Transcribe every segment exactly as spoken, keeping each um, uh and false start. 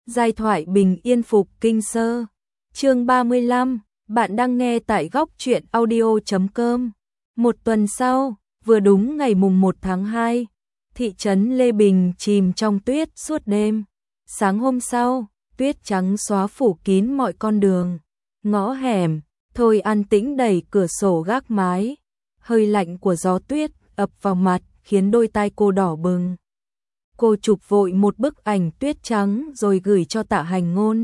Giai thoại bình yên phục kinh sơ. Chương ba mươi lăm, bạn đang nghe tại góc truyện audio chấm com. Một tuần sau, vừa đúng ngày mùng một tháng hai, thị trấn Lê Bình chìm trong tuyết suốt đêm. Sáng hôm sau, tuyết trắng xóa phủ kín mọi con đường, ngõ hẻm. Thôi An Tĩnh đẩy cửa sổ gác mái, hơi lạnh của gió tuyết ập vào mặt khiến đôi tai cô đỏ bừng. Cô chụp vội một bức ảnh tuyết trắng rồi gửi cho Tạ Hành Ngôn.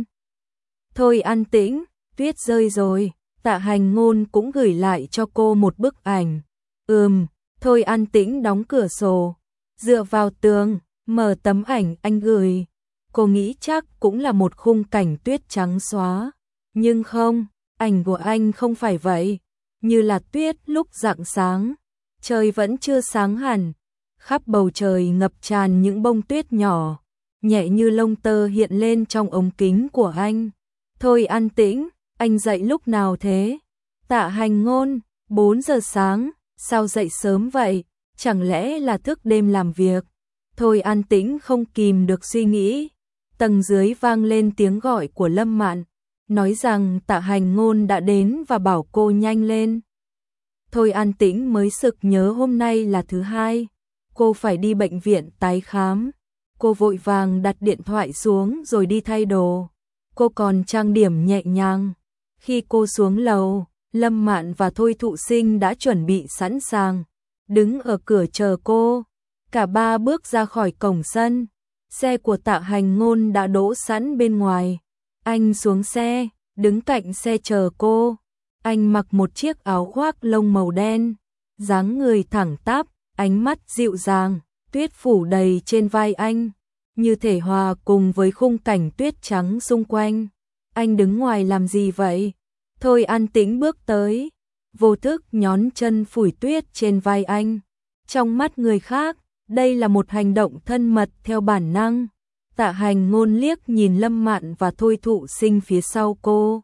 Thôi An Tĩnh, tuyết rơi rồi. Tạ Hành Ngôn cũng gửi lại cho cô một bức ảnh. Ừm, Thôi An Tĩnh đóng cửa sổ, dựa vào tường, mở tấm ảnh anh gửi. Cô nghĩ chắc cũng là một khung cảnh tuyết trắng xóa. Nhưng không, ảnh của anh không phải vậy. Như là tuyết lúc rạng sáng, trời vẫn chưa sáng hẳn. Khắp bầu trời ngập tràn những bông tuyết nhỏ, nhẹ như lông tơ hiện lên trong ống kính của anh. Thôi An Tĩnh, anh dậy lúc nào thế? Tạ Hành Ngôn, bốn giờ sáng, sao dậy sớm vậy? Chẳng lẽ là thức đêm làm việc? Thôi An Tĩnh không kìm được suy nghĩ. Tầng dưới vang lên tiếng gọi của Lâm Mạn, nói rằng Tạ Hành Ngôn đã đến và bảo cô nhanh lên. Thôi An Tĩnh mới sực nhớ hôm nay là thứ hai, cô phải đi bệnh viện tái khám. Cô vội vàng đặt điện thoại xuống rồi đi thay đồ. Cô còn trang điểm nhẹ nhàng. Khi cô xuống lầu, Lâm Mạn và Thôi Thụ Sinh đã chuẩn bị sẵn sàng, đứng ở cửa chờ cô. Cả ba bước ra khỏi cổng sân, xe của Tạ Hành Ngôn đã đỗ sẵn bên ngoài. Anh xuống xe, đứng cạnh xe chờ cô. Anh mặc một chiếc áo khoác lông màu đen, dáng người thẳng tắp, ánh mắt dịu dàng, tuyết phủ đầy trên vai anh, như thể hòa cùng với khung cảnh tuyết trắng xung quanh. Anh đứng ngoài làm gì vậy? Thôi An Tĩnh bước tới, vô thức nhón chân phủi tuyết trên vai anh. Trong mắt người khác, đây là một hành động thân mật theo bản năng. Tạ Hành Ngôn liếc nhìn Lâm Mạn và Thôi Thụ Sinh phía sau cô.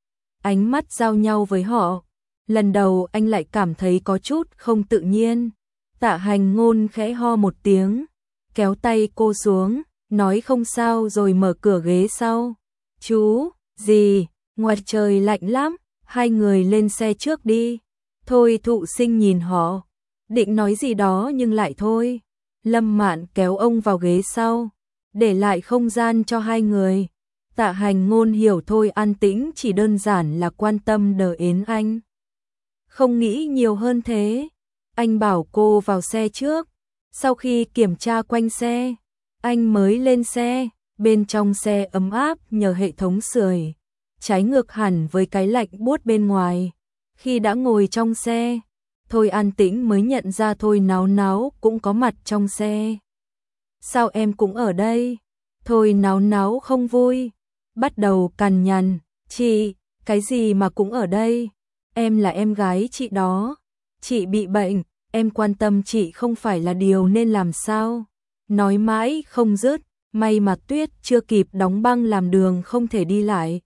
Ánh mắt giao nhau với họ. Lần đầu anh lại cảm thấy có chút không tự nhiên. Tạ Hành Ngôn khẽ ho một tiếng, kéo tay cô xuống, nói không sao rồi mở cửa ghế sau. Chú, gì, ngoài trời lạnh lắm, hai người lên xe trước đi. Thôi Thụ Sinh nhìn họ, định nói gì đó nhưng lại thôi. Lâm Mạn kéo ông vào ghế sau, để lại không gian cho hai người. Tạ Hành Ngôn hiểu Thôi An Tĩnh chỉ đơn giản là quan tâm đờ ến anh. Không nghĩ nhiều hơn thế. Anh bảo cô vào xe trước. Sau khi kiểm tra quanh xe, anh mới lên xe. Bên trong xe ấm áp nhờ hệ thống sưởi, trái ngược hẳn với cái lạnh buốt bên ngoài. Khi đã ngồi trong xe, Thôi An Tĩnh mới nhận ra Thôi Náo Náo cũng có mặt trong xe. Sao em cũng ở đây? Thôi Náo Náo không vui, bắt đầu cằn nhằn. Chị, cái gì mà cũng ở đây? Em là em gái chị đó. Chị bị bệnh, em quan tâm chị không phải là điều nên làm sao? Nói mãi không dứt, may mà tuyết chưa kịp đóng băng làm đường không thể đi lại.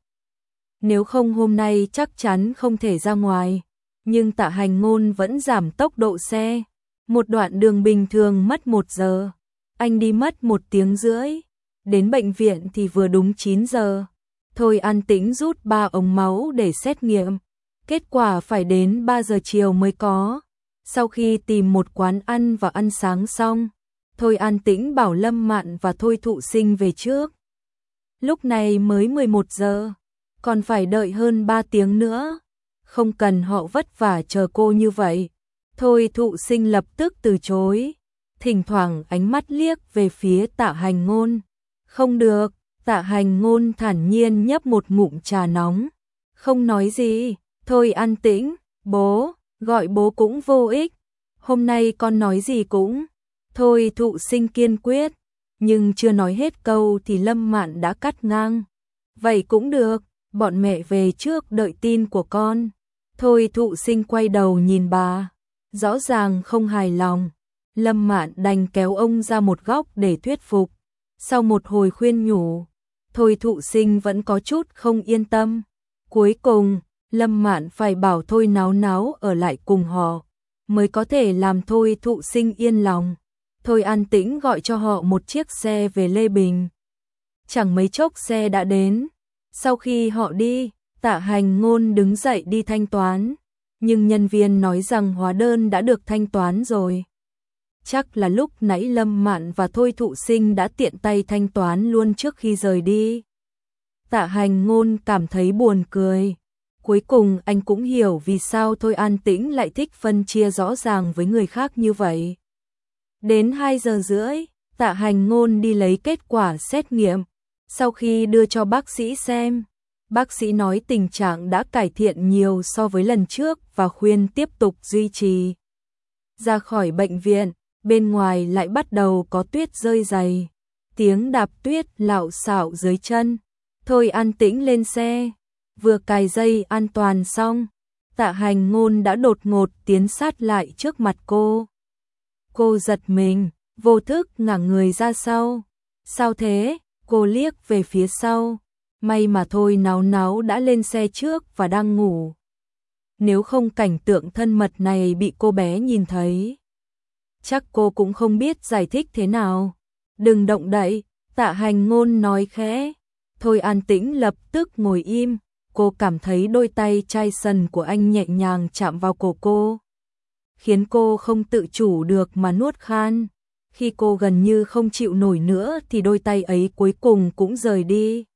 Nếu không hôm nay chắc chắn không thể ra ngoài. Nhưng Tạ Hành Ngôn vẫn giảm tốc độ xe. Một đoạn đường bình thường mất một giờ, anh đi mất một tiếng rưỡi. Đến bệnh viện thì vừa đúng chín giờ. Thôi An Tĩnh rút ba ống máu để xét nghiệm. Kết quả phải đến ba giờ chiều mới có. Sau khi tìm một quán ăn và ăn sáng xong, Thôi An Tĩnh bảo Lâm Mạn và Thôi Thụ Sinh về trước. Lúc này mới mười một giờ, còn phải đợi hơn ba tiếng nữa. Không cần họ vất vả chờ cô như vậy. Thôi Thụ Sinh lập tức từ chối, thỉnh thoảng ánh mắt liếc về phía Tạ Hành Ngôn. Không được, Tạ Hành Ngôn thản nhiên nhấp một ngụm trà nóng, không nói gì. Thôi An Tĩnh, bố, gọi bố cũng vô ích. Hôm nay con nói gì cũng. Thôi Thụ Sinh kiên quyết, nhưng chưa nói hết câu thì Lâm Mạn đã cắt ngang. Vậy cũng được, bọn mẹ về trước đợi tin của con. Thôi Thụ Sinh quay đầu nhìn bà, rõ ràng không hài lòng. Lâm Mạn đành kéo ông ra một góc để thuyết phục. Sau một hồi khuyên nhủ, Thôi Thụ Sinh vẫn có chút không yên tâm. Cuối cùng, Lâm Mạn phải bảo Thôi Náo Náo ở lại cùng họ, mới có thể làm Thôi Thụ Sinh yên lòng. Thôi An Tĩnh gọi cho họ một chiếc xe về Lê Bình. Chẳng mấy chốc xe đã đến. Sau khi họ đi, Tạ Hành Ngôn đứng dậy đi thanh toán, nhưng nhân viên nói rằng hóa đơn đã được thanh toán rồi. Chắc là lúc nãy Lâm Mạn và Thôi Thụ Sinh đã tiện tay thanh toán luôn trước khi rời đi. Tạ Hành Ngôn cảm thấy buồn cười. Cuối cùng anh cũng hiểu vì sao Thôi An Tĩnh lại thích phân chia rõ ràng với người khác như vậy. Đến hai giờ rưỡi, Tạ Hành Ngôn đi lấy kết quả xét nghiệm. Sau khi đưa cho bác sĩ xem, bác sĩ nói tình trạng đã cải thiện nhiều so với lần trước và khuyên tiếp tục duy trì. Ra khỏi bệnh viện, bên ngoài lại bắt đầu có tuyết rơi dày. Tiếng đạp tuyết lạo xạo dưới chân. Thôi An Tĩnh lên xe, vừa cài dây an toàn xong, Tạ Hành Ngôn đã đột ngột tiến sát lại trước mặt cô. Cô giật mình, vô thức ngả người ra sau. Sao thế? Cô liếc về phía sau. May mà Thôi Náo Náo đã lên xe trước và đang ngủ. Nếu không cảnh tượng thân mật này bị cô bé nhìn thấy, chắc cô cũng không biết giải thích thế nào. Đừng động đậy, Tạ Hành Ngôn nói khẽ. Thôi An Tĩnh lập tức ngồi im. Cô cảm thấy đôi tay chai sần của anh nhẹ nhàng chạm vào cổ cô, khiến cô không tự chủ được mà nuốt khan. Khi cô gần như không chịu nổi nữa thì đôi tay ấy cuối cùng cũng rời đi.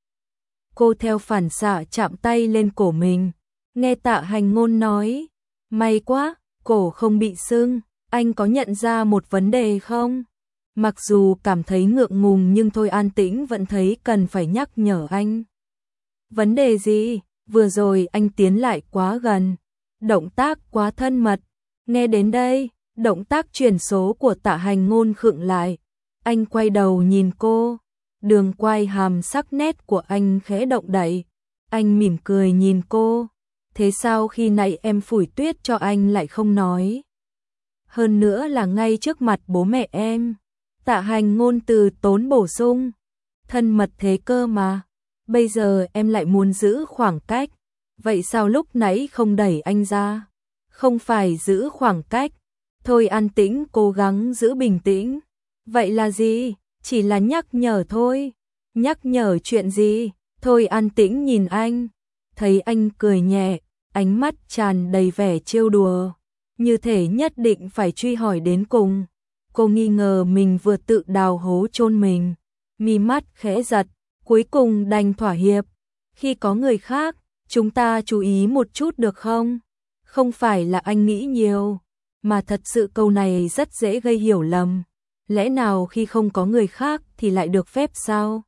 Cô theo phản xạ chạm tay lên cổ mình. Nghe Tạ Hành Ngôn nói, may quá, cổ không bị sưng. Anh có nhận ra một vấn đề không? Mặc dù cảm thấy ngượng ngùng nhưng Thôi An Tĩnh vẫn thấy cần phải nhắc nhở anh. Vấn đề gì? Vừa rồi anh tiến lại quá gần, động tác quá thân mật. Nghe đến đây, động tác chuyển số của Tạ Hành Ngôn khựng lại. Anh quay đầu nhìn cô, đường quai hàm sắc nét của anh khẽ động đậy. Anh mỉm cười nhìn cô. Thế sao khi nãy em phủi tuyết cho anh lại không nói? Hơn nữa là ngay trước mặt bố mẹ em. Tạ Hành Ngôn từ tốn bổ sung. Thân mật thế cơ mà. Bây giờ em lại muốn giữ khoảng cách. Vậy sao lúc nãy không đẩy anh ra? Không phải giữ khoảng cách. Thôi An Tĩnh cố gắng giữ bình tĩnh. Vậy là gì? Chỉ là nhắc nhở thôi. Nhắc nhở chuyện gì? Thôi An Tĩnh nhìn anh. Thấy anh cười nhẹ, ánh mắt tràn đầy vẻ trêu đùa. Như thể nhất định phải truy hỏi đến cùng. Cô nghi ngờ mình vừa tự đào hố chôn mình. Mi mắt khẽ giật, cuối cùng đành thỏa hiệp. Khi có người khác, chúng ta chú ý một chút được không? Không phải là anh nghĩ nhiều, mà thật sự câu này rất dễ gây hiểu lầm. Lẽ nào khi không có người khác thì lại được phép sao?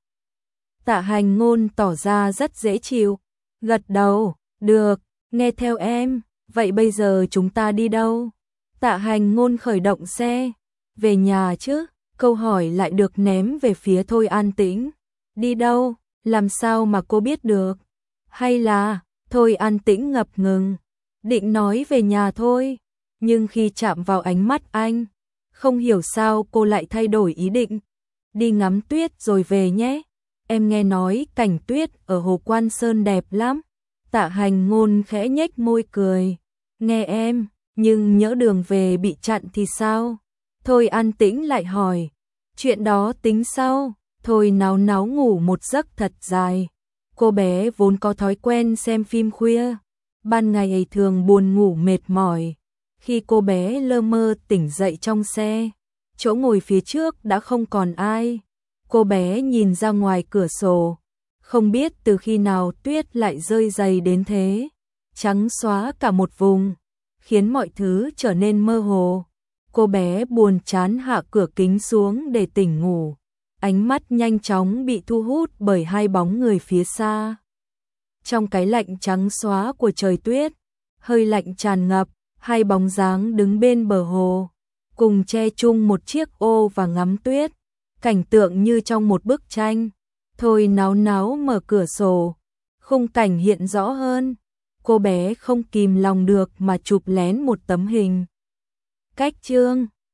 Tạ Hành Ngôn tỏ ra rất dễ chịu, gật đầu, được, nghe theo em, vậy bây giờ chúng ta đi đâu? Tạ Hành Ngôn khởi động xe, về nhà chứ? Câu hỏi lại được ném về phía Thôi An Tĩnh. Đi đâu? Làm sao mà cô biết được? Hay là, Thôi An Tĩnh ngập ngừng, định nói về nhà thôi, nhưng khi chạm vào ánh mắt anh, không hiểu sao cô lại thay đổi ý định. Đi ngắm tuyết rồi về nhé. Em nghe nói cảnh tuyết ở Hồ Quan Sơn đẹp lắm. Tạ Hành Ngôn khẽ nhếch môi cười. Nghe em, nhưng nhỡ đường về bị chặn thì sao? Thôi An Tĩnh lại hỏi. Chuyện đó tính sau. Thôi Náo Náo ngủ một giấc thật dài. Cô bé vốn có thói quen xem phim khuya. Ban ngày ấy thường buồn ngủ mệt mỏi. Khi cô bé lơ mơ tỉnh dậy trong xe, chỗ ngồi phía trước đã không còn ai. Cô bé nhìn ra ngoài cửa sổ. Không biết từ khi nào tuyết lại rơi dày đến thế. Trắng xóa cả một vùng, khiến mọi thứ trở nên mơ hồ. Cô bé buồn chán hạ cửa kính xuống để tỉnh ngủ. Ánh mắt nhanh chóng bị thu hút bởi hai bóng người phía xa. Trong cái lạnh trắng xóa của trời tuyết, hơi lạnh tràn ngập, hai bóng dáng đứng bên bờ hồ, cùng che chung một chiếc ô và ngắm tuyết. Cảnh tượng như trong một bức tranh. Thôi Náo Náo mở cửa sổ, khung cảnh hiện rõ hơn. Cô bé không kìm lòng được mà chụp lén một tấm hình. Cách chương